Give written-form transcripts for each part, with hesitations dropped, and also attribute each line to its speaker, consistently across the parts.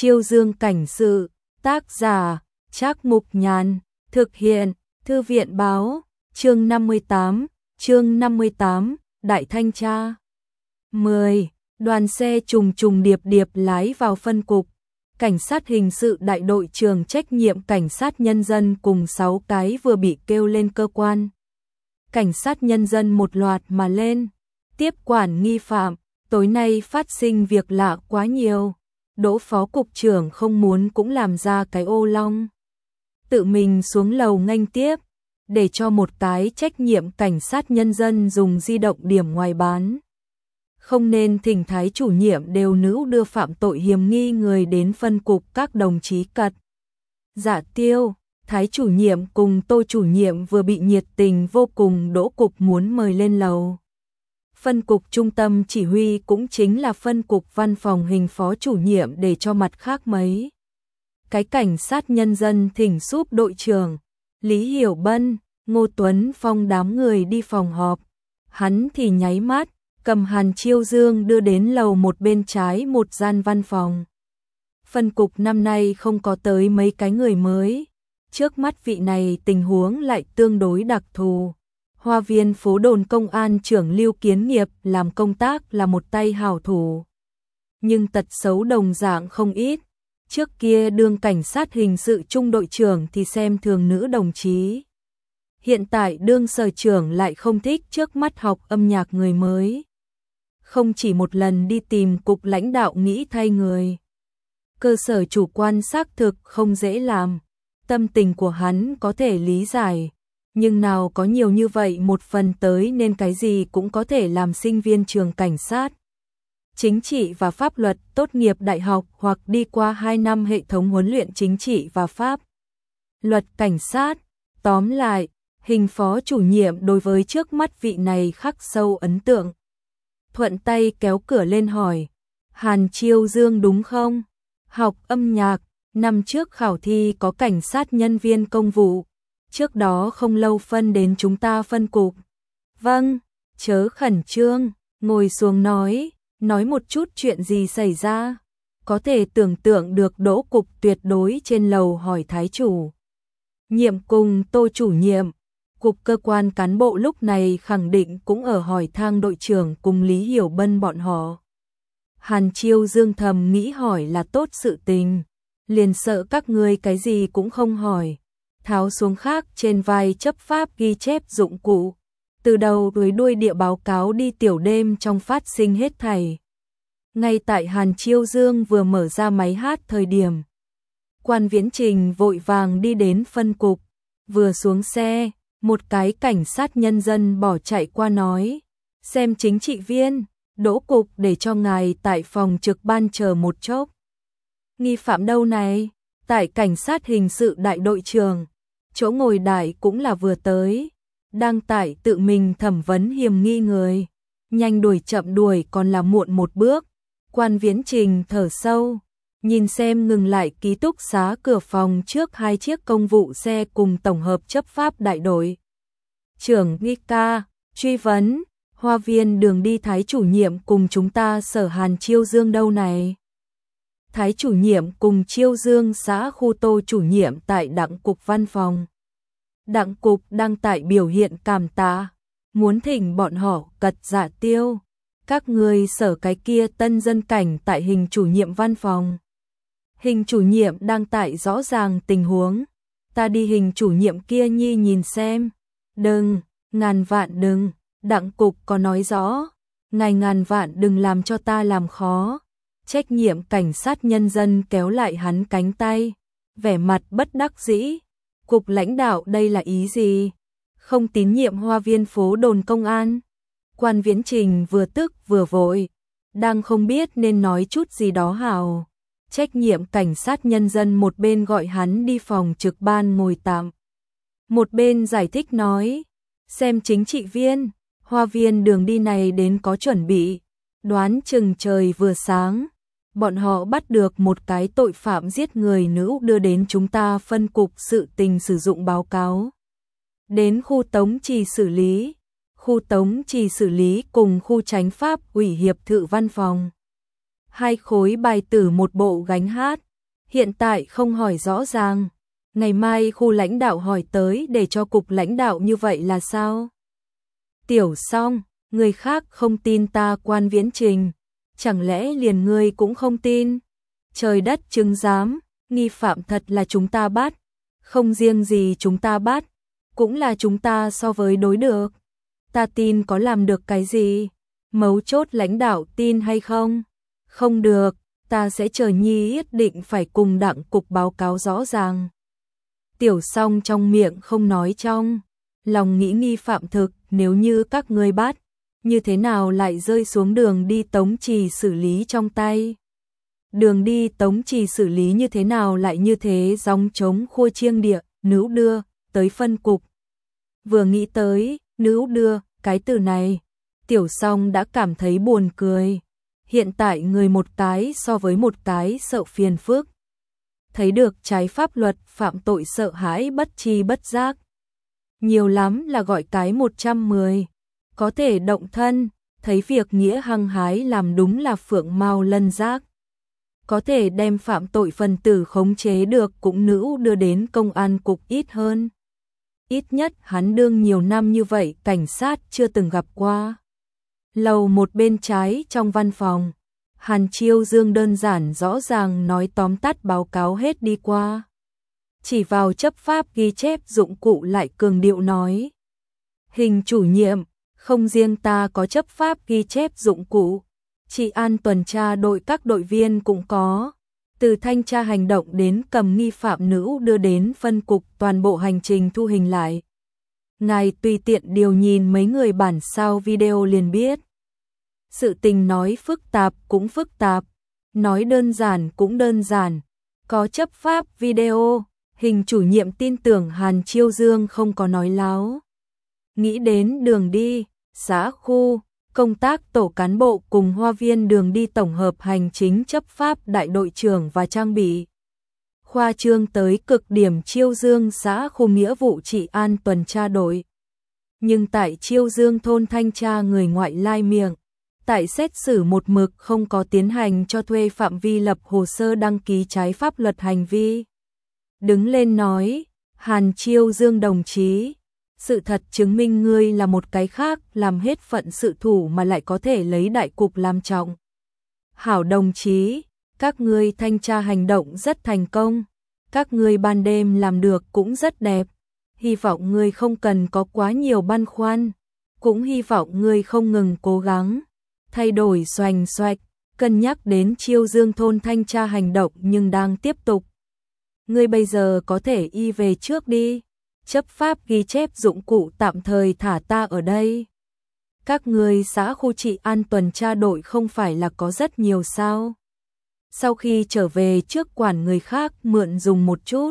Speaker 1: Chiêu Dương cảnh sự, tác giả, Trác Mục Nhàn, thực hiện, Thư viện báo, chương 58, Đại Thanh Tra. 10. Đoàn xe trùng trùng điệp điệp lái vào phân cục. Cảnh sát hình sự đại đội trưởng trách nhiệm cảnh sát nhân dân cùng 6 cái vừa bị kêu lên cơ quan. Cảnh sát nhân dân một loạt mà lên, tiếp quản nghi phạm, tối nay phát sinh việc lạ quá nhiều. Đỗ phó cục trưởng không muốn cũng làm ra cái ô long. Tự mình xuống lầu nghênh tiếp, để cho một cái trách nhiệm cảnh sát nhân dân dùng di động điểm ngoài bán. Không nên thỉnh thái chủ nhiệm đều nữ đưa phạm tội hiểm nghi người đến phân cục các đồng chí cật. Dạ Tiêu, thái chủ nhiệm cùng Tô chủ nhiệm vừa bị nhiệt tình vô cùng Đỗ cục muốn mời lên lầu. Phân cục trung tâm chỉ huy cũng chính là phân cục văn phòng hình phó chủ nhiệm để cho mặt khác mấy. Cái cảnh sát nhân dân thỉnh giúp đội trưởng, Lý Hiểu Bân, Ngô Tuấn Phong đám người đi phòng họp. Hắn thì nháy mắt, cầm Hàn Chiêu Dương đưa đến lầu một bên trái một gian văn phòng. Phân cục năm nay không có tới mấy cái người mới. Trước mắt vị này tình huống lại tương đối đặc thù. Hoa viên phố đồn công an trưởng Lưu Kiến Nghiệp làm công tác là một tay hảo thủ. Nhưng tật xấu đồng dạng không ít. Trước kia đương cảnh sát hình sự trung đội trưởng thì xem thường nữ đồng chí. Hiện tại đương sở trưởng lại không thích trước mắt học âm nhạc người mới. Không chỉ một lần đi tìm cục lãnh đạo nghĩ thay người. Cơ sở chủ quan xác thực không dễ làm. Tâm tình của hắn có thể lý giải. Nhưng nào có nhiều như vậy một phần tới nên cái gì cũng có thể làm sinh viên trường cảnh sát. Chính trị và pháp luật tốt nghiệp đại học hoặc đi qua 2 năm hệ thống huấn luyện chính trị và pháp luật cảnh sát. Tóm lại, hình phó chủ nhiệm đối với trước mắt vị này khắc sâu ấn tượng. Thuận tay kéo cửa lên hỏi, Hàn Chiêu Dương đúng không? Học âm nhạc, năm trước khảo thi có cảnh sát nhân viên công vụ. Trước đó không lâu phân đến chúng ta phân cục. Vâng, chớ khẩn trương, ngồi xuống nói một chút chuyện gì xảy ra. Có thể tưởng tượng được Đỗ cục tuyệt đối trên lầu hỏi thái chủ nhiệm cùng Tô chủ nhiệm. Cục cơ quan cán bộ lúc này khẳng định cũng ở hỏi thang đội trưởng cùng Lý Hiểu Bân bọn họ. Hàn Chiêu Dương thầm nghĩ hỏi là tốt sự tình. Liền sợ các ngươi cái gì cũng không hỏi. Tháo xuống khác trên vai chấp pháp ghi chép dụng cụ. Từ đầu tới đuôi địa báo cáo đi tiểu đêm trong phát sinh hết thảy. Ngay tại Hàn Chiêu Dương vừa mở ra máy hát thời điểm. Quan Viễn Trình vội vàng đi đến phân cục. Vừa xuống xe, một cái cảnh sát nhân dân bỏ chạy qua nói. Xem chính trị viên, Đỗ cục để cho ngài tại phòng trực ban chờ một chốc. Nghi phạm đâu này? Tại cảnh sát hình sự đại đội trưởng. Chỗ ngồi đại cũng là vừa tới. Đang tại tự mình thẩm vấn hiểm nghi người. Nhanh đuổi chậm đuổi còn là muộn một bước. Quan Viễn Trình thở sâu. Nhìn xem ngừng lại ký túc xá cửa phòng trước 2 chiếc công vụ xe cùng tổng hợp chấp pháp đại đội. Trưởng nghi ca, truy vấn, Hoa viên đường đi thái chủ nhiệm cùng chúng ta sở Hàn Chiêu Dương đâu này? Thái chủ nhiệm cùng Chiêu Dương xã khu Tô chủ nhiệm tại đặng cục văn phòng. Đặng cục đang tại biểu hiện cảm tạ, muốn thỉnh bọn họ cật Dạ Tiêu. Các người sở cái kia tân dân cảnh tại hình chủ nhiệm văn phòng. Hình chủ nhiệm đang tại rõ ràng tình huống. Ta đi hình chủ nhiệm kia nhi nhìn xem. Đừng, ngàn vạn đừng, đặng cục có nói rõ. Ngài ngàn vạn đừng làm cho ta làm khó. Trách nhiệm cảnh sát nhân dân kéo lại hắn cánh tay. Vẻ mặt bất đắc dĩ. Cục lãnh đạo đây là ý gì? Không tín nhiệm hoa viên phố đồn công an. Quan Viễn Trình vừa tức vừa vội. Đang không biết nên nói chút gì đó hào. Trách nhiệm cảnh sát nhân dân một bên gọi hắn đi phòng trực ban ngồi tạm. Một bên giải thích nói. Xem chính trị viên, hoa viên đường đi này đến có chuẩn bị. Đoán chừng trời vừa sáng. Bọn họ bắt được một cái tội phạm giết người nữ đưa đến chúng ta phân cục sự tình sử dụng báo cáo. Đến khu tống trì xử lý. Khu tống trì xử lý cùng khu chánh pháp ủy hiệp thự văn phòng. 2 khối bài tử một bộ gánh hát. hiện tại không hỏi rõ ràng. Ngày mai khu lãnh đạo hỏi tới để cho cục lãnh đạo như vậy là sao? Tiểu Song, người khác không tin ta Quan Viễn Trình, chẳng lẽ liền ngươi cũng không tin? Trời đất chứng giám, nghi phạm thật là chúng ta bắt, không riêng gì chúng ta bắt, cũng là chúng ta so với đối được. Ta tin có làm được cái gì? Mấu chốt lãnh đạo tin hay không? Không được, ta sẽ chờ nhi nhất định phải cùng đặng cục báo cáo rõ ràng. Tiểu Song trong miệng không nói trong lòng nghĩ nghi phạm thực, nếu như các ngươi bắt, như thế nào lại rơi xuống đường đi Tống Trì xử lý trong tay? Đường đi Tống Trì xử lý như thế nào lại như thế gióng trống khua chiêng địa, nữ đưa, tới phân cục. Vừa nghĩ tới, nữ đưa, cái từ này, Tiểu Song đã cảm thấy buồn cười. Hiện tại người một cái so với một cái sợ phiền phức. Thấy được trái pháp luật phạm tội sợ hãi bất tri bất giác. Nhiều lắm là gọi cái 110. Có thể động thân, thấy việc nghĩa hăng hái làm đúng là phượng mau lân giác. Có thể đem phạm tội phần tử khống chế được cũng nữ đưa đến công an cục ít hơn. Ít nhất hắn đương nhiều năm như vậy cảnh sát chưa từng gặp qua. Lầu một bên trái trong văn phòng, Hàn Chiêu Dương đơn giản rõ ràng nói tóm tắt báo cáo hết đi qua. Chỉ vào chấp pháp ghi chép dụng cụ lại cường điệu nói. Hình chủ nhiệm, không riêng ta có chấp pháp ghi chép dụng cụ, trị an tuần tra đội các đội viên cũng có. Từ thanh tra hành động đến cầm nghi phạm nữ đưa đến phân cục toàn bộ hành trình thu hình lại. Ngài tùy tiện điều nhìn mấy người bản sao video liền biết. Sự tình nói phức tạp cũng phức tạp, nói đơn giản cũng đơn giản. Có chấp pháp video, hình chủ nhiệm tin tưởng Hàn Chiêu Dương không có nói láo. Nghĩ đến đường đi, xã khu, công tác tổ cán bộ cùng hoa viên đường đi tổng hợp hành chính chấp pháp đại đội trưởng và trang bị. Khoa trương tới cực điểm Chiêu Dương xã khu nghĩa vụ trị an tuần tra đội. Nhưng tại Chiêu Dương thôn thanh tra người ngoại lai miệng, tại xét xử một mực không có tiến hành cho thuê phạm vi lập hồ sơ đăng ký trái pháp luật hành vi. Đứng lên nói, Hàn Chiêu Dương đồng chí, sự thật chứng minh ngươi là một cái khác, làm hết phận sự thủ mà lại có thể lấy đại cục làm trọng. Hảo đồng chí, các ngươi thanh tra hành động rất thành công, các ngươi ban đêm làm được cũng rất đẹp, hy vọng ngươi không cần có quá nhiều băn khoăn, cũng hy vọng ngươi không ngừng cố gắng, thay đổi xoành xoạch, cân nhắc đến Chiêu Dương thôn thanh tra hành động nhưng đang tiếp tục. Ngươi bây giờ có thể y về trước đi. Chấp pháp ghi chép dụng cụ tạm thời thả ta ở đây. Các người xã khu trị an tuần tra đội không phải là có rất nhiều sao? Sau khi trở về trước quản người khác mượn dùng một chút.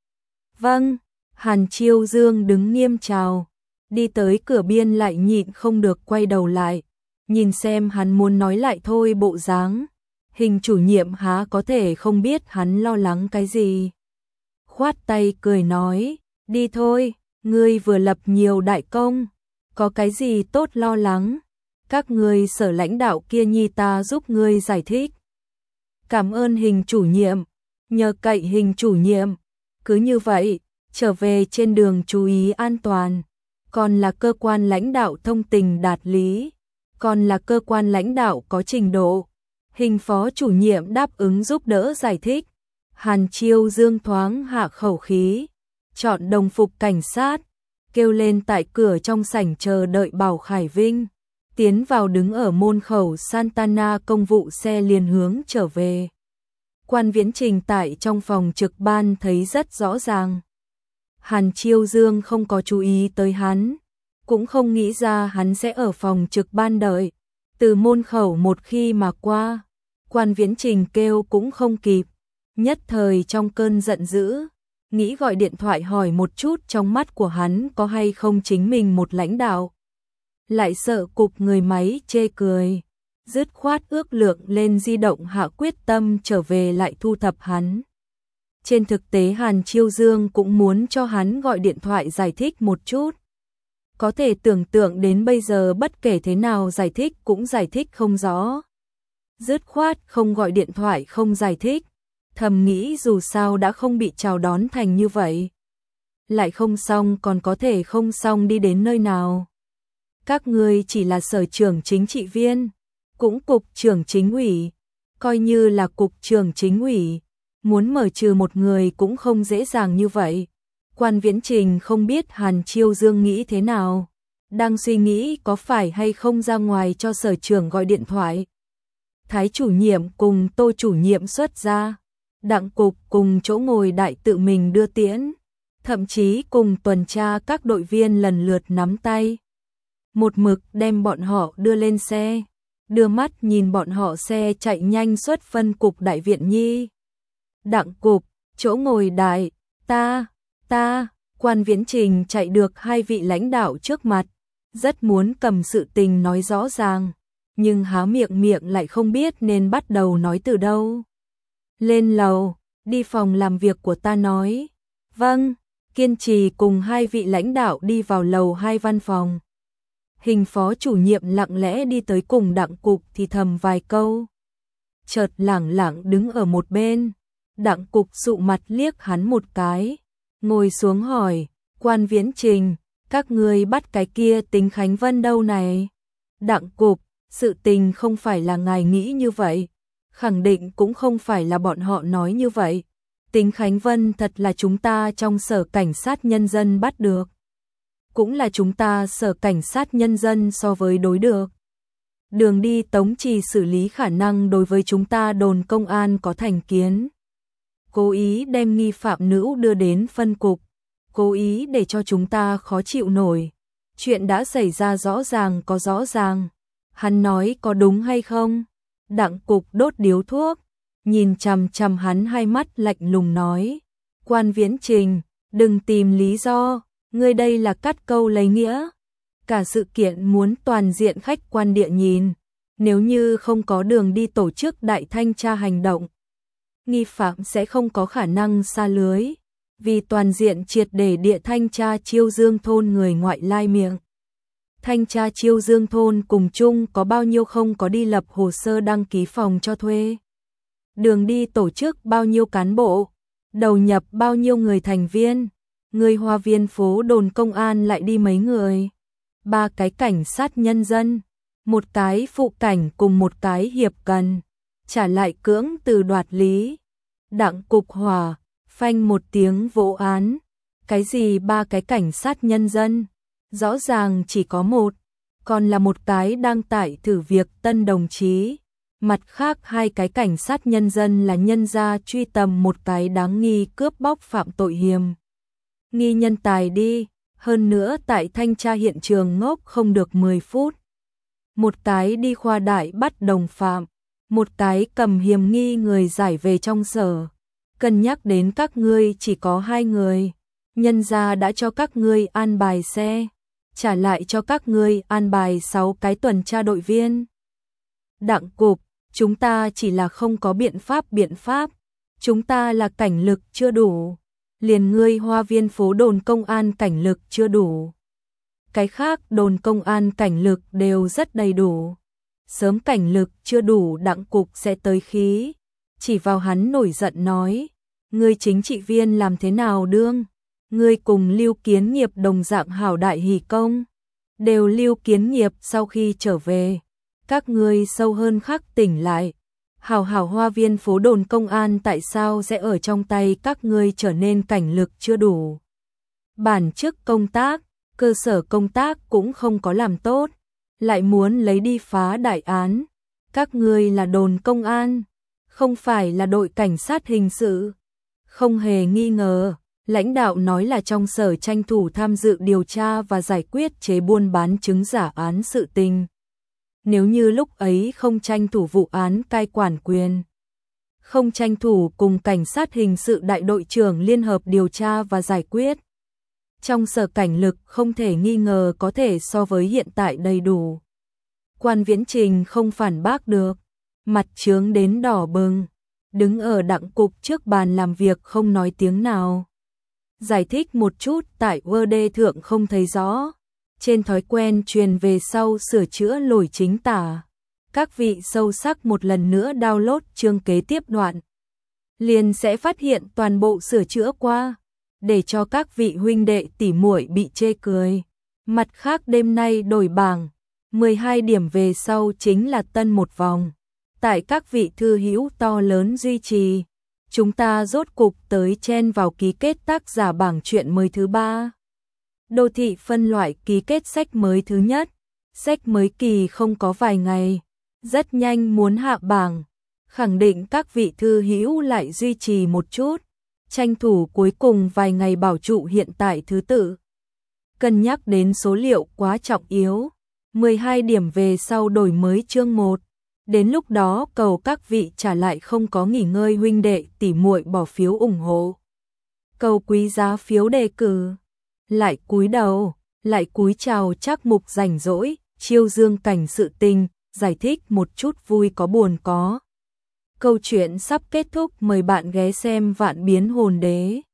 Speaker 1: Vâng, Hàn Chiêu Dương đứng nghiêm chào, đi tới cửa biên lại nhịn không được quay đầu lại, nhìn xem hắn muốn nói lại thôi bộ dáng. Hình chủ nhiệm há có thể không biết hắn lo lắng cái gì. Khoát tay cười nói. Đi thôi, ngươi vừa lập nhiều đại công, có cái gì tốt lo lắng, các ngươi sở lãnh đạo kia nhi ta giúp ngươi giải thích. Cảm ơn hình chủ nhiệm, nhờ cậy hình chủ nhiệm, cứ như vậy, trở về trên đường chú ý an toàn, còn là cơ quan lãnh đạo thông tình đạt lý, còn là cơ quan lãnh đạo có trình độ. Hình phó chủ nhiệm đáp ứng giúp đỡ giải thích, Hàn Chiêu Dương thoáng hạ khẩu khí. Chọn đồng phục cảnh sát, kêu lên tại cửa trong sảnh chờ đợi Bảo Khải Vinh, tiến vào đứng ở môn khẩu Santana công vụ xe liền hướng trở về. Quan Viễn Trình tại trong phòng trực ban thấy rất rõ ràng. Hàn Chiêu Dương không có chú ý tới hắn, cũng không nghĩ ra hắn sẽ ở phòng trực ban đợi. Từ môn khẩu một khi mà qua, Quan Viễn Trình kêu cũng không kịp, nhất thời trong cơn giận dữ. Nghĩ gọi điện thoại hỏi một chút trong mắt của hắn có hay không chính mình một lãnh đạo. Lại sợ cục người máy chê cười. Dứt khoát ước lượng lên di động hạ quyết tâm trở về lại thu thập hắn. Trên thực tế Hàn Chiêu Dương cũng muốn cho hắn gọi điện thoại giải thích một chút. Có thể tưởng tượng đến bây giờ bất kể thế nào giải thích cũng giải thích không rõ. Dứt khoát không gọi điện thoại không giải thích. thầm nghĩ dù sao đã không bị chào đón thành như vậy. Lại không xong còn có thể không xong đi đến nơi nào. Các ngươi chỉ là sở trưởng chính trị viên, cũng cục trưởng chính ủy, coi như là cục trưởng chính ủy, muốn mở trừ một người cũng không dễ dàng như vậy. Quan Viễn Trình không biết Hàn Chiêu Dương nghĩ thế nào, đang suy nghĩ có phải hay không ra ngoài cho sở trưởng gọi điện thoại. Thái chủ nhiệm cùng Tô chủ nhiệm xuất ra, Đặng cục cùng chỗ ngồi đại tự mình đưa tiễn, thậm chí cùng tuần tra các đội viên lần lượt nắm tay. Một mực đem bọn họ đưa lên xe, đưa mắt nhìn bọn họ xe chạy nhanh xuất phân cục đại viện nhi. Đặng cục, chỗ ngồi đại, ta, Quan Viễn Trình chạy được hai vị lãnh đạo trước mặt, rất muốn cầm sự tình nói rõ ràng, nhưng há miệng lại không biết nên bắt đầu nói từ đâu. Lên lầu, đi phòng làm việc của ta nói. Vâng, kiên trì cùng hai vị lãnh đạo đi vào lầu 2 văn phòng. Hình phó chủ nhiệm lặng lẽ đi tới cùng Đặng cục thì thầm vài câu. Chợt lẳng đứng ở một bên, Đặng cục sụ mặt liếc hắn một cái, ngồi xuống hỏi, Quan Viễn Trình, các ngươi bắt cái kia Tính Khánh Vân đâu này? Đặng cục, sự tình không phải là ngài nghĩ như vậy, khẳng định cũng không phải là bọn họ nói như vậy. Tính Khánh Vân thật là chúng ta trong sở cảnh sát nhân dân bắt được. Cũng là chúng ta sở cảnh sát nhân dân so với đối được. Đường đi Tống Trì xử lý khả năng đối với chúng ta đồn công an có thành kiến. Cố ý đem nghi phạm nữ đưa đến phân cục, cố ý để cho chúng ta khó chịu nổi. Chuyện đã xảy ra rõ ràng có rõ ràng. Hắn nói có đúng hay không? Đặng cục đốt điếu thuốc, nhìn chằm chằm hắn hai mắt lạnh lùng nói. Quan Viễn Trình, đừng tìm lý do, ngươi đây là cắt câu lấy nghĩa. Cả sự kiện muốn toàn diện khách quan địa nhìn, nếu như không có đường đi tổ chức đại thanh tra hành động, nghi phạm sẽ không có khả năng xa lưới, vì toàn diện triệt để địa thanh tra Chiêu Dương thôn người ngoại lai miệng. Thanh tra Chiêu Dương thôn cùng chung có bao nhiêu không có đi lập hồ sơ đăng ký phòng cho thuê. Đường đi tổ chức bao nhiêu cán bộ, đầu nhập bao nhiêu người thành viên, người Hoa Viên phố đồn công an lại đi mấy người. 3 cái cảnh sát nhân dân, 1 cái phụ cảnh cùng 1 cái hiệp cần, trả lại cưỡng từ đoạt lý. Đặng cục hỏa, phanh một tiếng vỗ án. Cái gì 3 cái cảnh sát nhân dân? Rõ ràng chỉ có 1, còn là 1 cái đang tại thử việc tân đồng chí. Mặt khác 2 cái cảnh sát nhân dân là nhân ra truy tầm 1 cái đáng nghi cướp bóc phạm tội hiểm nghi nhân tài đi, hơn nữa tại thanh tra hiện trường ngốc không được 10 phút. 1 cái đi khoa đại bắt đồng phạm, 1 cái cầm hiểm nghi người giải về trong sở. Cân nhắc đến các ngươi chỉ có 2 người, nhân gia đã cho các ngươi an bài xe, trả lại cho các ngươi an bài 6 cái tuần tra đội viên. Đặng cục, chúng ta chỉ là không có biện pháp, chúng ta là cảnh lực chưa đủ, liền ngươi Hoa Viên phố đồn công an cảnh lực chưa đủ. Cái khác đồn công an cảnh lực đều rất đầy đủ. Sớm cảnh lực chưa đủ Đặng cục sẽ tới khí, chỉ vào hắn nổi giận nói, ngươi chính trị viên làm thế nào đương? Ngươi cùng Lưu Kiến Nghiệp đồng dạng hảo đại hỷ công, đều Lưu Kiến Nghiệp sau khi trở về, các ngươi sâu hơn khắc tỉnh lại. Hảo Hoa Viên phố đồn công an tại sao sẽ ở trong tay các ngươi trở nên cảnh lực chưa đủ? Bản chức công tác, cơ sở công tác cũng không có làm tốt, lại muốn lấy đi phá đại án. Các ngươi là đồn công an, không phải là đội cảnh sát hình sự. Không hề nghi ngờ, lãnh đạo nói là trong sở tranh thủ tham dự điều tra và giải quyết chế buôn bán chứng giả án sự tình. Nếu như lúc ấy không tranh thủ vụ án cai quản quyền, không tranh thủ cùng cảnh sát hình sự đại đội trưởng liên hợp điều tra và giải quyết, trong sở cảnh lực không thể nghi ngờ có thể so với hiện tại đầy đủ. Quan Viễn Trình không phản bác được, mặt trướng đến đỏ bừng, đứng ở Đặng cục trước bàn làm việc không nói tiếng nào. Giải thích một chút tại Word thượng không thấy rõ, trên thói quen truyền về sau sửa chữa lỗi chính tả. Các vị sâu sắc một lần nữa download chương kế tiếp đoạn. liền sẽ phát hiện toàn bộ sửa chữa qua, để cho các vị huynh đệ tỉ muội bị chê cười. Mặt khác đêm nay đổi bảng, 12 điểm về sau chính là tân một vòng. Tại các vị thư hữu to lớn duy trì, chúng ta rốt cục tới chen vào ký kết tác giả bảng truyện mới thứ 3. Đô thị phân loại ký kết sách mới thứ nhất. Sách mới kỳ không có vài ngày, rất nhanh muốn hạ bảng, khẳng định các vị thư hữu lại duy trì một chút, tranh thủ cuối cùng vài ngày bảo trụ hiện tại thứ tự. Cân nhắc đến số liệu quá trọng yếu, 12 điểm về sau đổi mới chương 1. Đến lúc đó cầu các vị trả lại không có nghỉ ngơi huynh đệ tỉ muội bỏ phiếu ủng hộ. Cầu quý giá phiếu đề cử. Lại cúi đầu, lại cúi chào Trác Mục rảnh rỗi, chiêu dương cảnh sự tình, giải thích một chút vui có buồn có. Câu chuyện sắp kết thúc, mời bạn ghé xem Vạn Biến Hồn Đế.